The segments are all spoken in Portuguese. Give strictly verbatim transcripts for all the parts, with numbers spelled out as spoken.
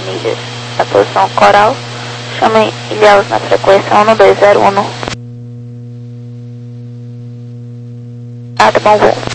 milhas da posição coral. Chame Ilhéus na frequência um dois zero um. Ah, tá bom, voo.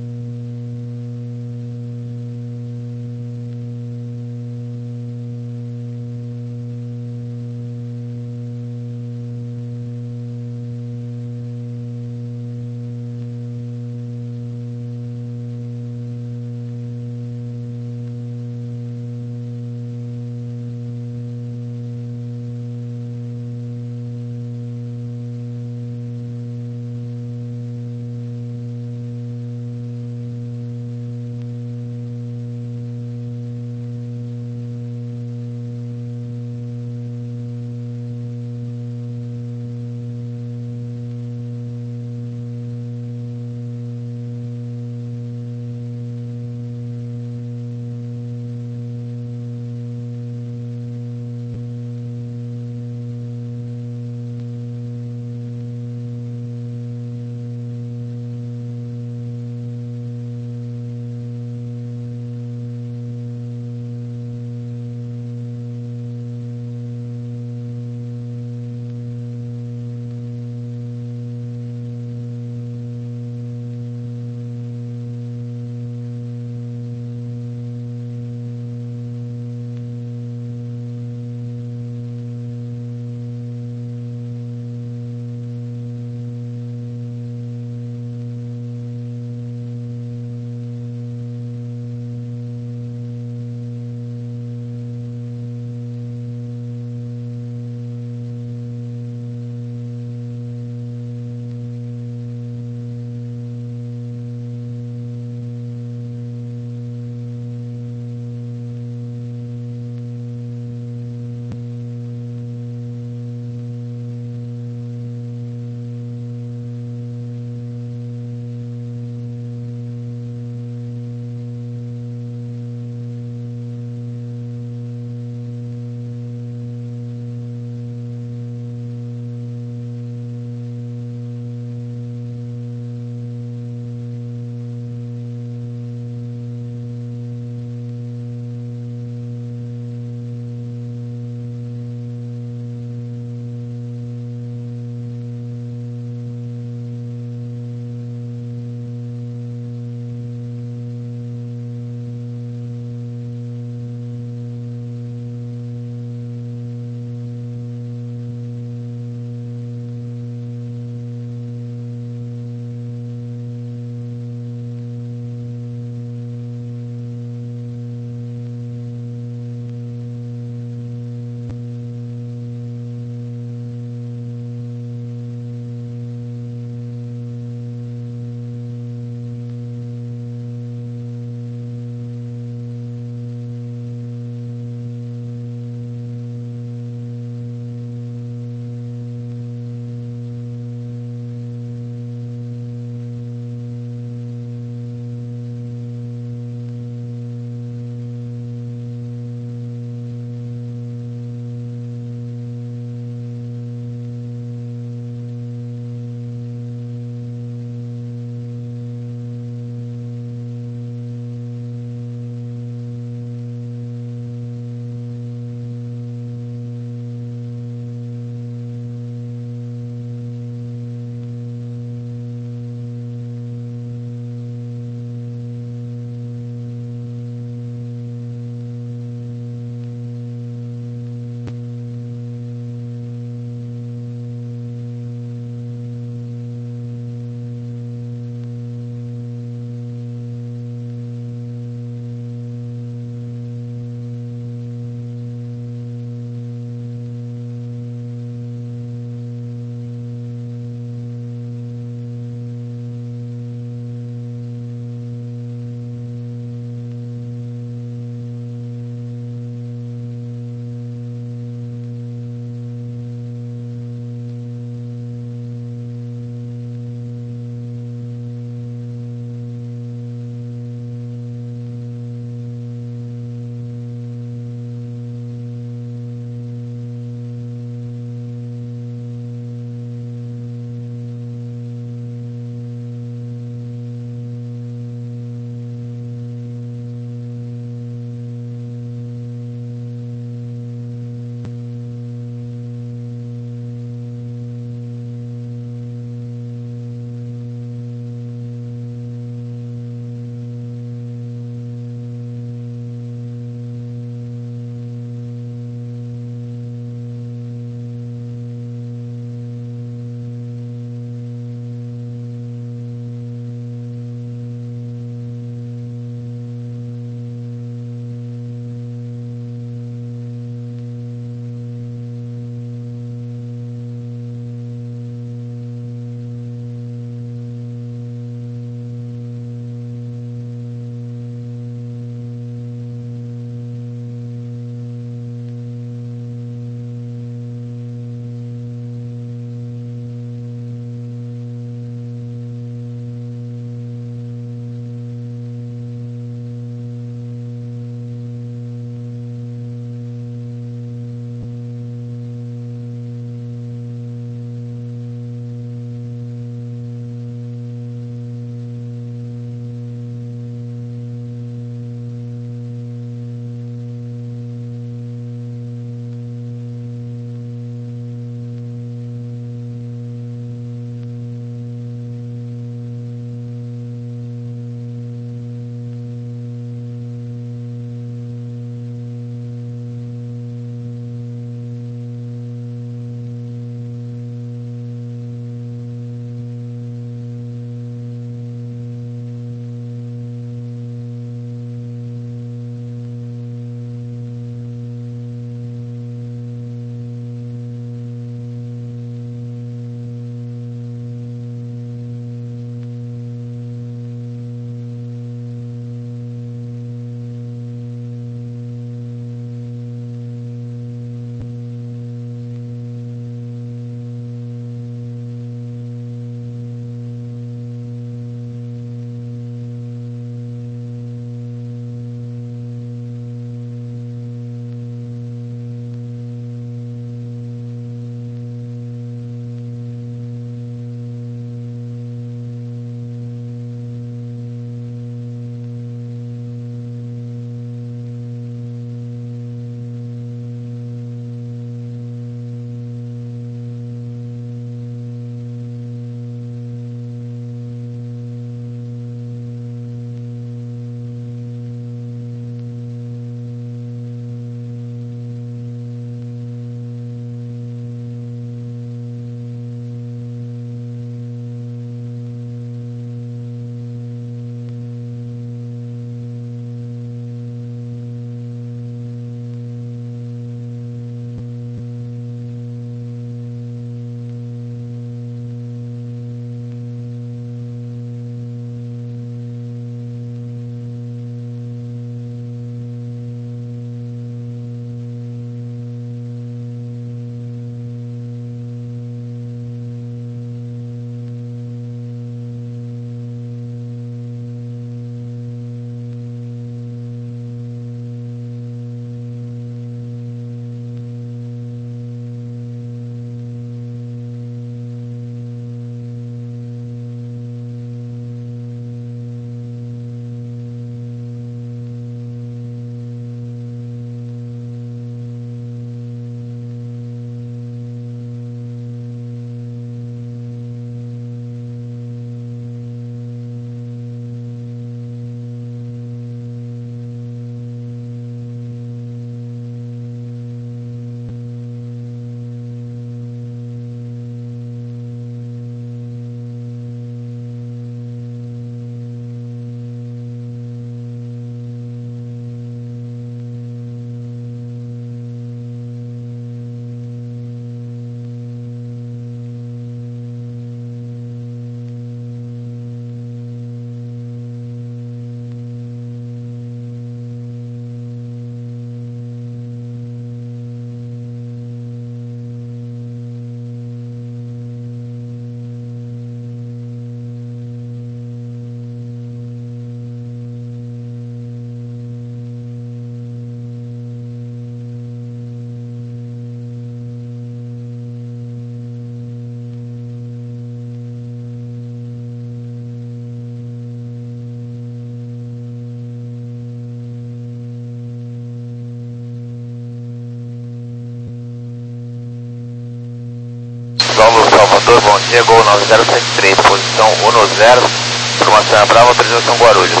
Oi, bom dia, Gol nove zero sete três, posição um zero, informação é Brava, autorização Guarulhos.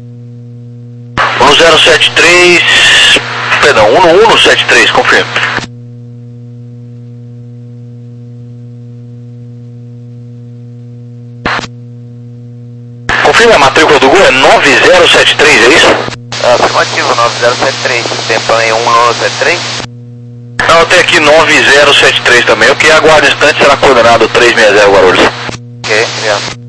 um zero sete três, perdão, um um sete três, confirme. Confirme, a matrícula do Gol é nove zero sete três, é isso? É, afirmativo, nove zero sete três, tempão em um um sete três? Não, tem aqui nove zero sete três também, o que aguarda instante será coordenado três seis zero Guarulhos. Ok, obrigado.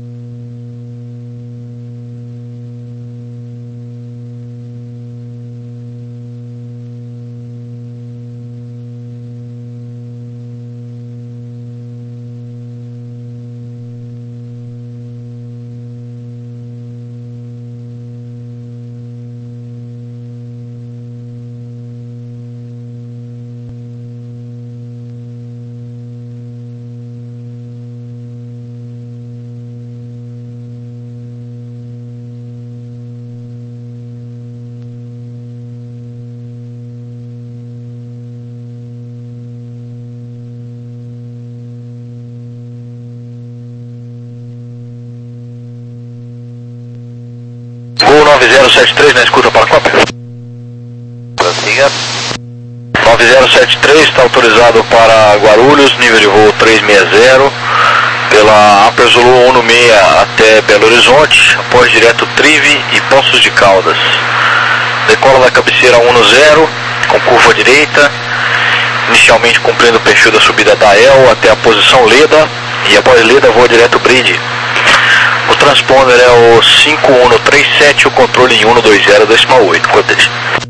Gol nove zero sete três na escuta para a cópia. Prossiga. nove zero sete três está autorizado para Guarulhos, nível de voo três seis zero, pela Upper Zulu um seis até Belo Horizonte, após direto Trive e Poços de Caldas. Decola da cabeceira um zero, com curva à direita, inicialmente cumprindo o perfil da subida da E L até a posição Leda, e após Leda voa direto Brinde. O transponder é o cinco um três sete, o controle em um dois zero decimal oito. Contexto.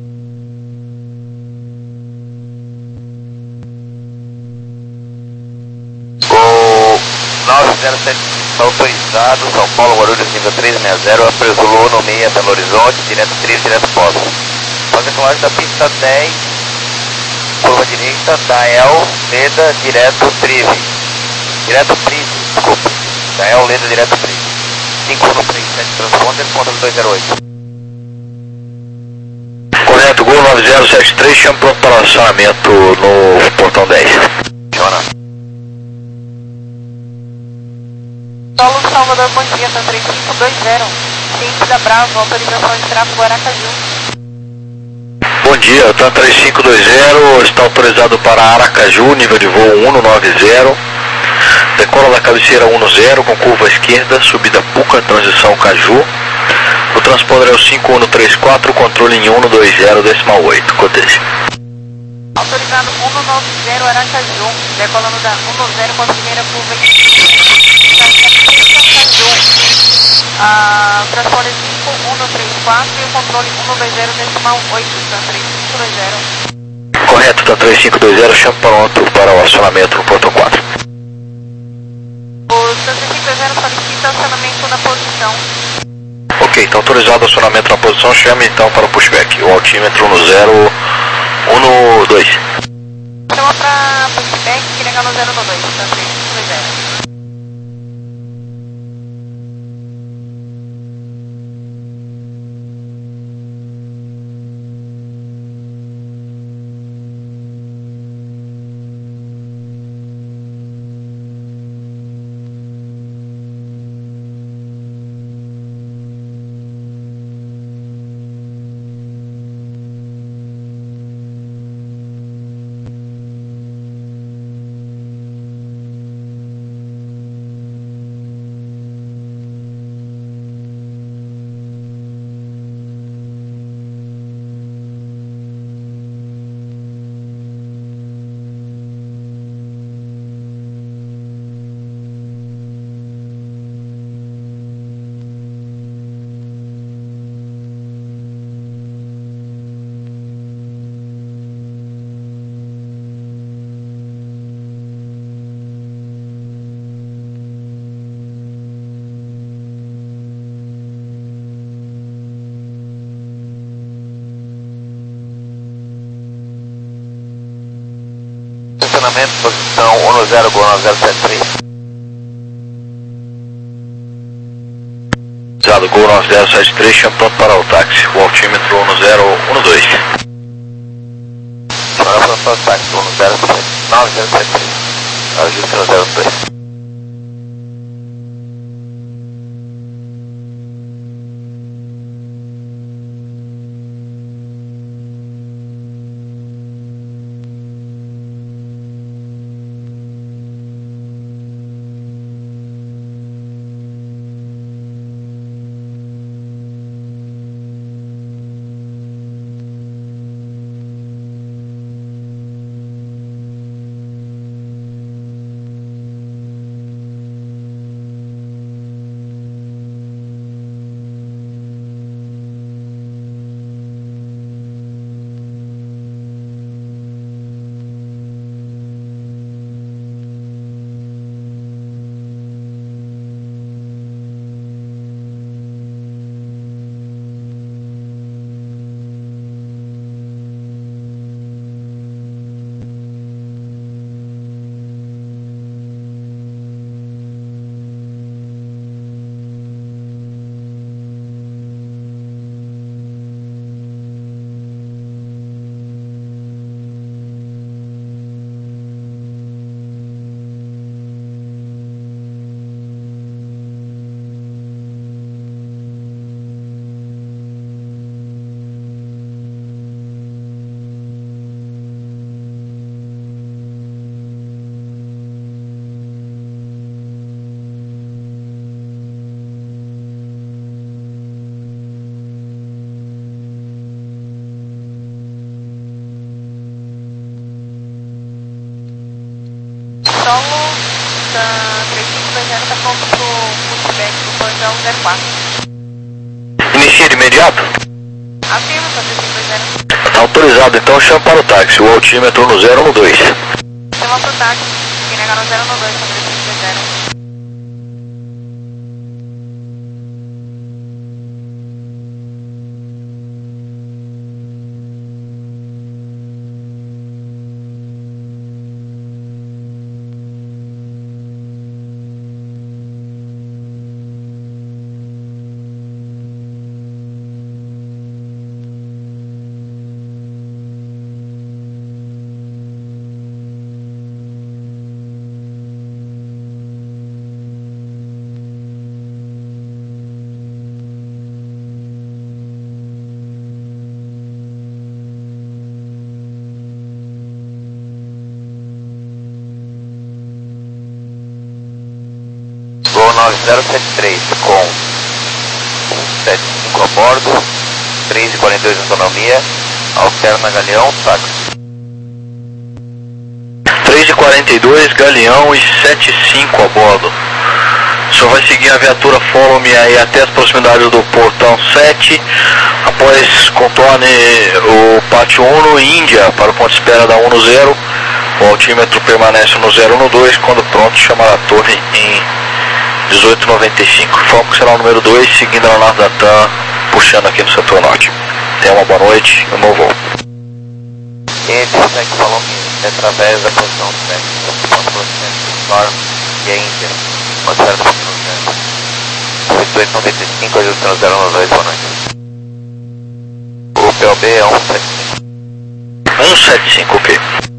Gol nove zero sete, autorizado, São Paulo, Guarulhos, nível três seis zero, Upper Zulu um seis, Belo Horizonte, direto Trive, direto Poços. Faz a colagem da pista dez, curva direita, da E L, Leda, direto Trive. Direto Trive, desculpa. Da E L, Leda, direto Trive. cinco um três sete, transponder, controle dois zero oito. Correto, Gol nove zero sete três, chama pronto para lançamento no portão dez. Funciona. Solo Salvador, bom dia, tá três cinco dois zero. Ciência da Bravo, autorização de tráfego Aracaju. Bom dia, TAM três cinco dois zero, está autorizado para Aracaju, nível de voo um nove zero. Decola da cabeceira um zero, com curva à esquerda, subida Puca, transição Caju. O transponder é o cinco um três quatro, controle em um dois zero decimal oito. Contexto. Autorizado um nove zero Aracaju, decolando da um zero com a primeira curva em Caju. Ah, transponder cinco um três quatro e o controle um dois zero decimal oito, TAM três cinco dois zero. Correto, TAM três cinco dois zero, chama pronto para o acionamento no portão quatro. O TAM três cinco dois zero solicita acionamento na posição. Ok, está autorizado o acionamento na posição, chame então para o pushback, o altímetro no zero um dois. Chama para pushback que legal no zero um dois, TAM três cinco dois zero. Estacionamento, posição um zero, Gol nove zero sete três. Usado, Gol nove zero sete três, chama pronto para o táxi, o altímetro um zero um dois. Chama pronto para o táxi, um zero sete nove zero sete três. Ajuste no zero dois. zero quatro. Inicia de imediato? Afirma, só três cinco dois zero. Tá autorizado, então chama para o táxi, o altímetro no zero um dois. Chama pro táxi, que nega no zero um dois, só três cinco dois zero. Gol nove zero sete três com cento e setenta e cinco a bordo, três e quarenta e dois autonomia, alterna Galeão, táxi. três e quarenta e dois, Galeão e sete e cinco a bordo. O senhor vai seguir a viatura Follow Me aí até as proximidades do portão sete, após contorne o pátio Uno Índia para o ponto de espera da Uno zero. O altímetro permanece no zero um dois, quando pronto chamar a torre em dezoito noventa e cinco. Foco será o número dois, seguindo a Leonardo da TAM, puxando aqui no setor norte. Tenha uma boa noite e um bom voo. Esse segue Follow Me através da posição sete, ponto procedimento Storm e a Índia. Pode ser no dezoito noventa e cinco, ajuste no zero um dois, boa noite. O P O B é um sete cinco. um sete cinco, ok.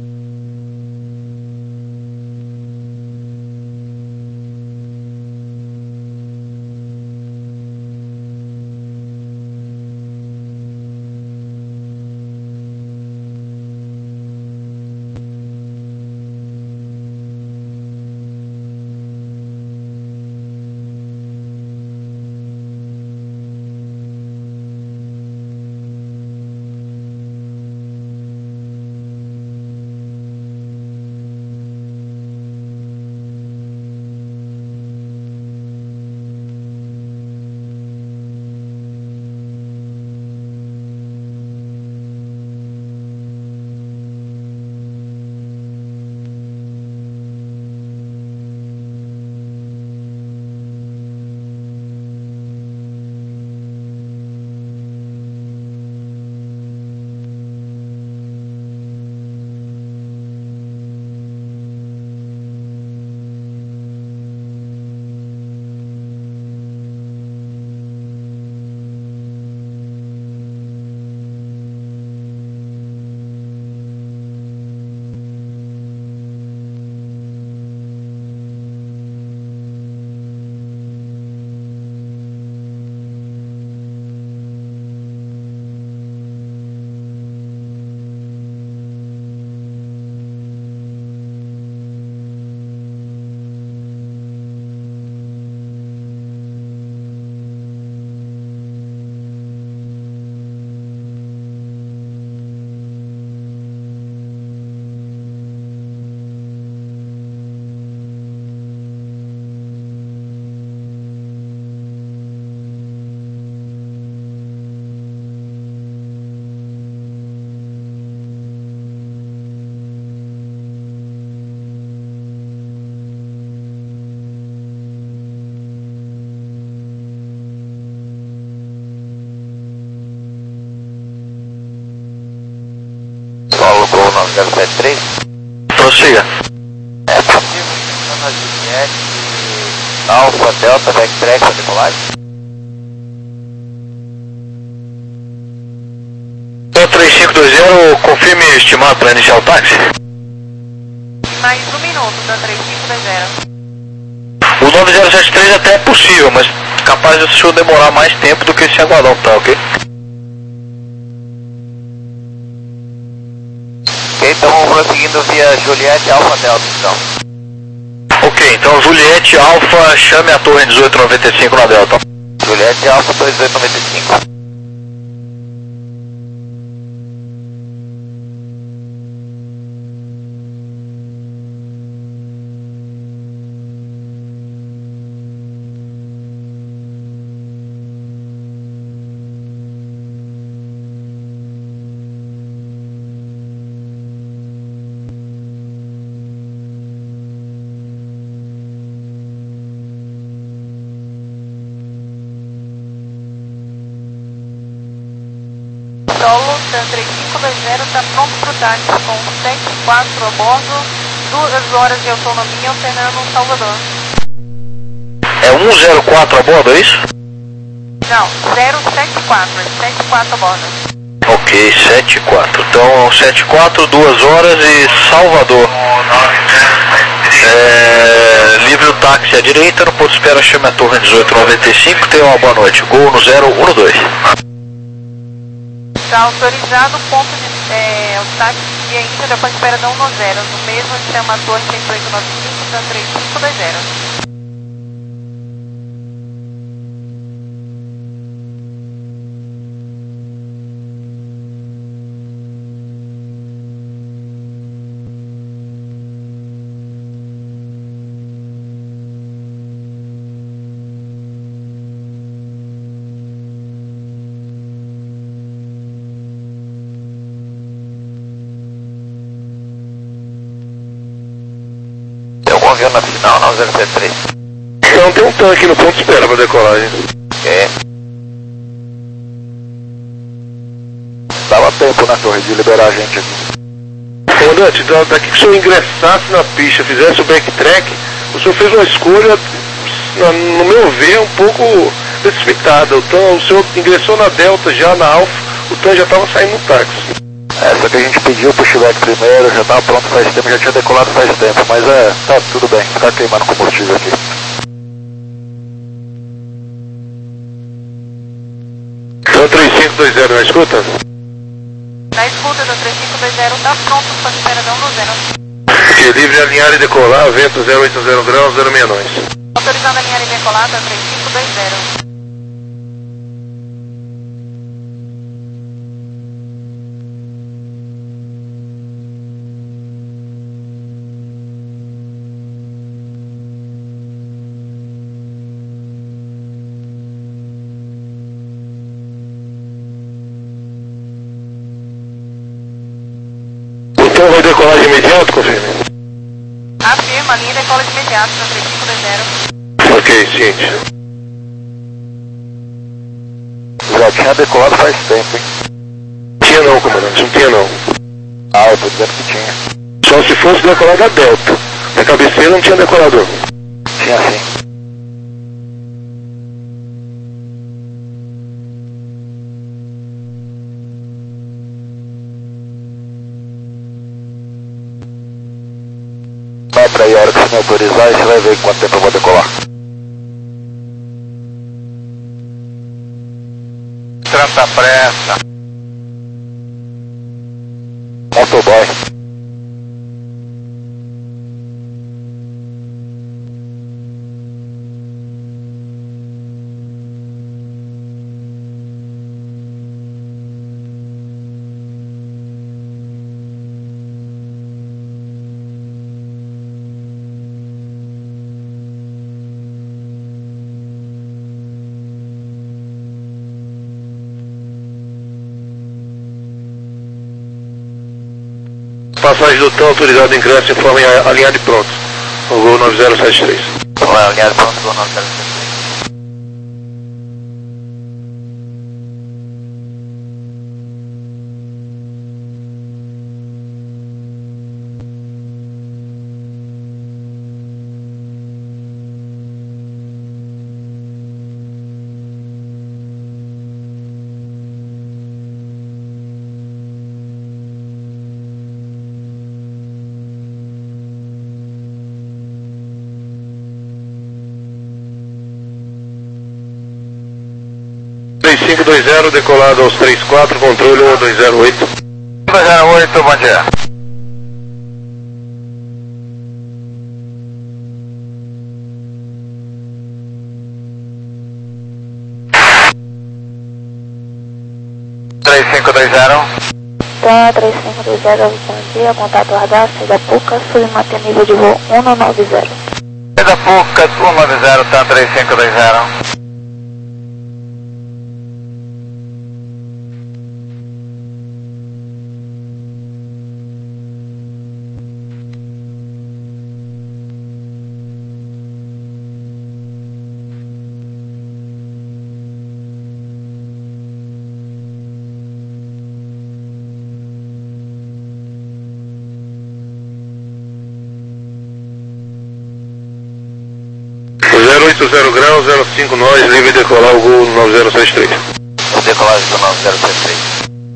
Paulo Gol nove zero sete três. Prossiga. É possível na Juliette Alfa Delta Vectrex para decolagem? três cinco dois zero, confirme estimado para iniciar o táxi. Mais um minuto da três cinco dois zero. O nove zero sete três até é possível, mas capaz de o senhor demorar mais tempo do que se aguardar o tá, ok? Ok, então vamos prosseguindo via Juliette Alfa Delta então. Ok, então Juliette Alfa, chame a torre dezoito noventa e cinco na Delta. Juliette Alfa dezoito noventa e cinco. solo, TAM três cinco dois zero, está pronto para o táxi com sete e quatro a bordo, duas horas de autonomia, alternando Salvador. É um zero quatro a bordo, é isso? Não, zero sete quatro, é sete e quatro a bordo. Ok, sete e quatro. Então, sete e quatro, duas horas e Salvador. É, livre o táxi à direita, no ponto de espera chama a torre dezoito noventa e cinco, tenha uma boa noite. Gol no zero um dois. Está autorizado o ponto de é, o táxi e ainda da ponto de espera da um zero, no mesmo chama a torre cento e oito noventa e cinco, TAM três cinco dois zero. Avião na final, não, zero sete três. Não, tem um tanque no ponto de espera para decolagem. É. Dava tempo na torre de liberar a gente aqui. Comandante, então, daqui que o senhor ingressasse na pista, fizesse o backtrack, o senhor fez uma escolha, no meu ver, um pouco precipitada. Então, o senhor ingressou na Delta, já na Alfa, o T A M já estava saindo no táxi. É, só que a gente pediu pro Chivec primeiro, já estava pronto faz tempo, já tinha decolado faz tempo, mas é, tá tudo bem, tá queimando combustível aqui. Então três cinco dois zero, na escuta? Na escuta do três cinco dois zero, está pronto para a espera da um zero. Ok, livre alinhar e decolar, vento zero oito zero graus, zero seis nós. Autorizando a linha de decolada, três cinco dois zero. Então vai decolar de imediato, confirme? Afirma, linha decola de imediato, TAM três cinco dois zero. Ok, ciente. Já tinha decolado faz tempo, hein? Tinha não, comandante, não tinha não. Ah, eu tô dizendo que tinha. Só se fosse decolar da Delta. Na cabeceira não tinha decolador. Tinha sim. Vai pra aí, a hora que você me autorizar, e você vai ver quanto tempo eu vou decolar. Tanta pressa. Motoboy. Passagem do T A M autorizado ingresso em forma alinhada e pronto. O Gol nove zero sete três. Vai alinhado pronto, vou nove zero sete três. três cinco dois zero, decolado aos três quatro, controle um dois zero oito. dois zero oito, bom dia. três cinco dois zero. Tá, três cinco dois zero, bom dia, contato radar, saída Pucas, submanter nível de voo um nove zero. Saída Pucas, um nove zero, tá, três cinco dois zero. oito zero graus, zero cinco nós, livre decolar o Gol nove zero sete três. Decolagem do nove zero sete três.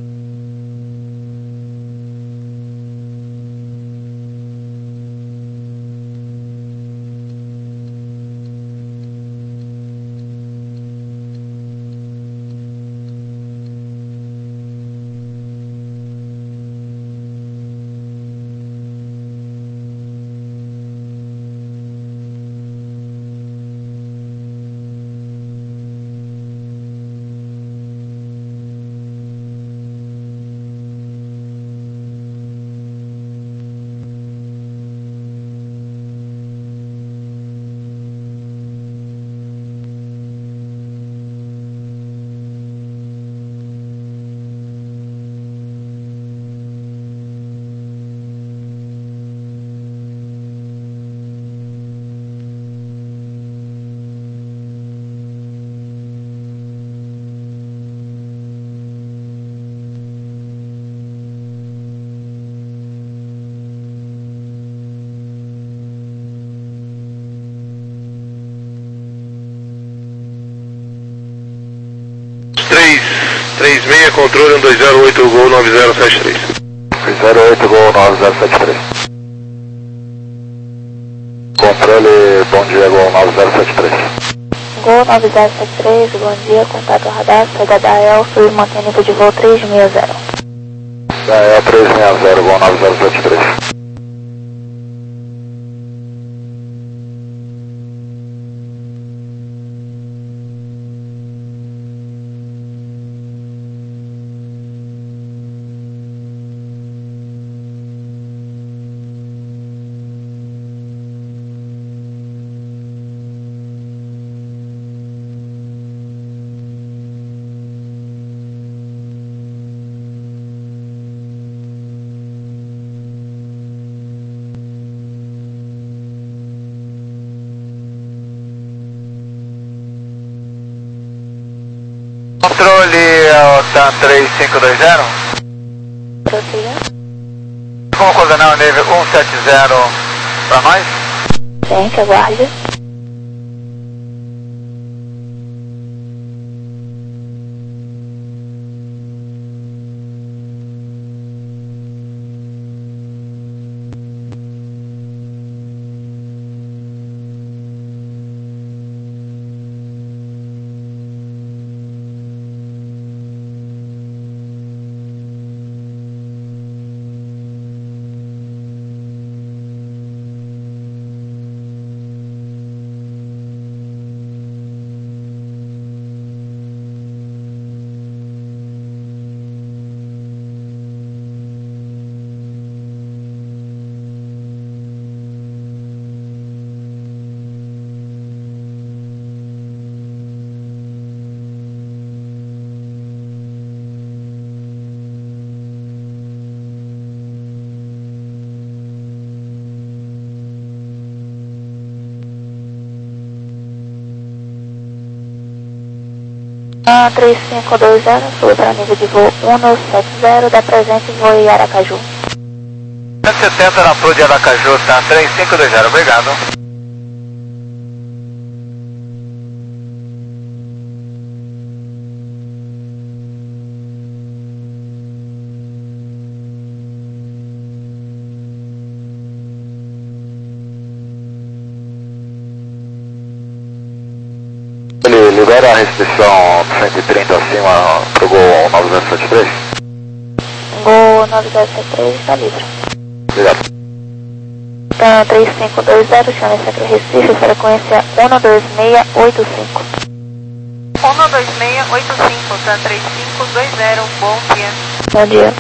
três seis, controle um dois zero oito, Gol nove zero sete três. dois zero oito, Gol nove zero sete três. Controle, bom dia, Gol nove zero sete três. Gol nove zero sete três, bom dia, contato radar, saída da E L, sul, mantém nível de voo três seis zero. Da E L três seis zero, Gol nove zero sete três. Controle TAM três cinco dois zero. Prossiga. Como coordenar o nível um sete zero para nós? Gente, aguarde. TAM três cinco dois zero, sube para nível de voo um nove sete zero, da presente voo em Aracaju. cento e setenta na Pro de Aracaju, TAM três cinco dois zero, obrigado. Ele libera a restrição cento e trinta acima pro Gol nove zero sete três? Gol nove zero sete três, está livre. Obrigado. TAM três cinco dois zero, chama Centro Recife, frequência um dois seis oito cinco. um dois seis oito cinco, TAM três cinco dois zero, bom dia. Bom dia.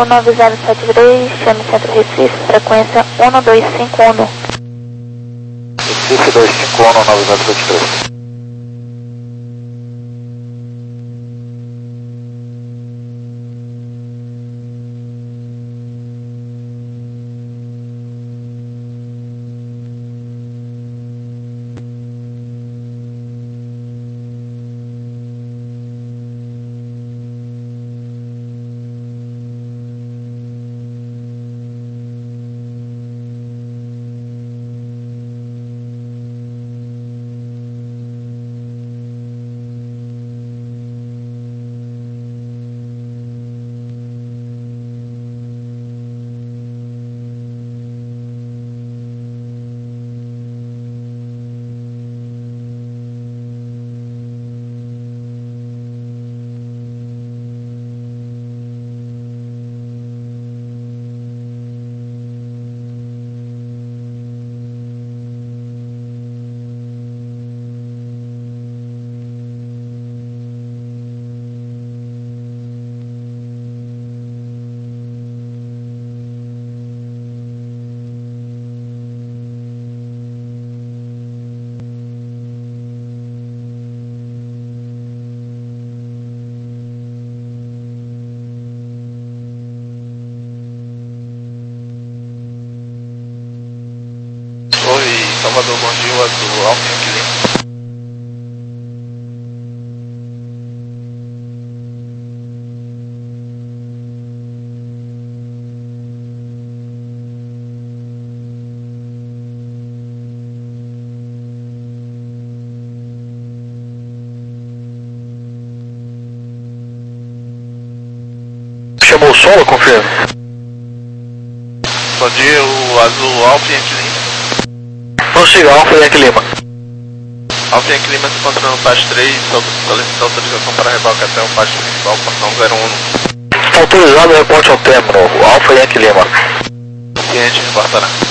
Voo nove zero sete três, chame Centro Recife, frequência um dois cinco um. Recife dois cinco um, nove zero sete três. Salvador, bom dia, do Alfa Yankee Lima. Chamou o solo, confirma. Bom dia, o azul Alfa Yankee Lima. Prossiga, Alfa Yankee Lima. Alfa Yankee Lima se encontra no P A S três, solicita autorização para reboque até o P A S principal, portão zero um. Está autorizado o reporte ao término, Alfa Yankee Lima. Ciente, reportará.